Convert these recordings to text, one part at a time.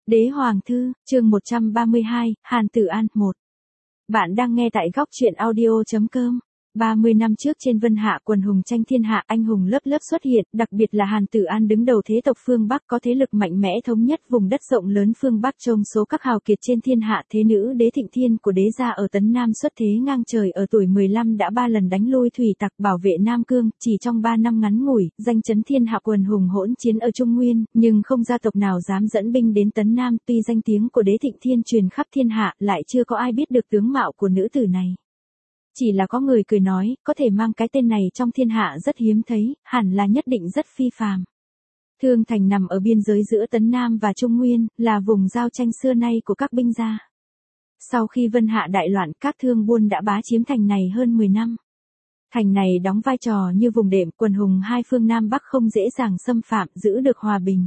Đế Hoàng Thư, chương 132, Hàn Tử An 1. Bạn đang nghe tại góc truyện audio.com. 30 năm trước trên Vân Hạ quần hùng tranh thiên hạ, anh hùng lớp lớp xuất hiện, đặc biệt là Hàn Tử An đứng đầu thế tộc phương Bắc có thế lực mạnh mẽ thống nhất vùng đất rộng lớn phương Bắc trong số các hào kiệt trên thiên hạ. Thế nữ đế Thịnh Thiên của đế gia ở Tấn Nam xuất thế ngang trời, ở tuổi 15 đã 3 lần đánh lui thủy tặc, bảo vệ Nam Cương, chỉ trong 3 năm ngắn ngủi, danh chấn thiên hạ. Quần hùng hỗn chiến ở Trung Nguyên, nhưng không gia tộc nào dám dẫn binh đến Tấn Nam. Tuy danh tiếng của đế Thịnh Thiên truyền khắp thiên hạ, lại chưa có ai biết được tướng mạo của nữ tử này. Chỉ là có người cười nói, có thể mang cái tên này trong thiên hạ rất hiếm thấy, hẳn là nhất định rất phi phàm. Thương Thành nằm ở biên giới giữa Tấn Nam và Trung Nguyên, là vùng giao tranh xưa nay của các binh gia. Sau khi Vân Hạ đại loạn, các thương buôn đã bá chiếm thành này hơn 10 năm. Thành này đóng vai trò như vùng đệm, quần hùng hai phương Nam Bắc không dễ dàng xâm phạm, giữ được hòa bình.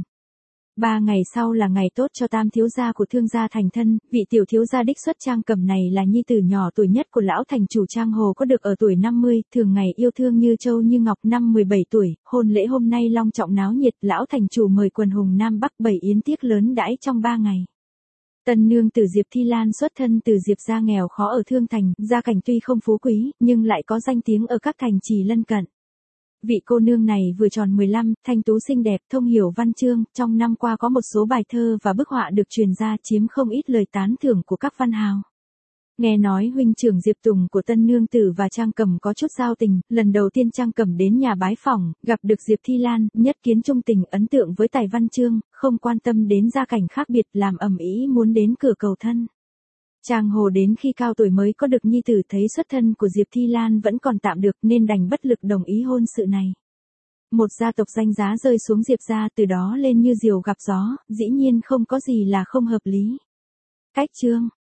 3 ngày sau là ngày tốt cho tam thiếu gia của Thương gia thành thân. Vị tiểu thiếu gia đích xuất Trang Cầm này là nhi tử nhỏ tuổi nhất của lão thành chủ Trang Hồ, có được ở tuổi 50, thường ngày yêu thương như châu như ngọc. Năm 17 tuổi, hôn lễ hôm nay long trọng náo nhiệt, lão thành chủ mời quần hùng Nam Bắc bày yến tiệc lớn đãi trong 3 ngày. Tân nương tử Diệp Thi Lan xuất thân từ Diệp gia nghèo khó ở Thương Thành, gia cảnh tuy không phú quý, nhưng lại có danh tiếng ở các thành trì lân cận. Vị cô nương này vừa tròn 15, thanh tú xinh đẹp, thông hiểu văn chương, trong năm qua có một số bài thơ và bức họa được truyền ra, chiếm không ít lời tán thưởng của các văn hào. Nghe nói huynh trưởng Diệp Tùng của tân nương tử và Trang Cầm có chút giao tình, lần đầu tiên Trang Cầm đến nhà bái phỏng, gặp được Diệp Thi Lan, nhất kiến trung tình, ấn tượng với tài văn chương, không quan tâm đến gia cảnh khác biệt, làm ầm ĩ muốn đến cửa cầu thân. Trang Hồ đến khi cao tuổi mới có được nhi tử, thấy xuất thân của Diệp Thi Lan vẫn còn tạm được nên đành bất lực đồng ý hôn sự này. Một gia tộc danh giá rơi xuống Diệp gia, từ đó lên như diều gặp gió, dĩ nhiên không có gì là không hợp lý. Cách chương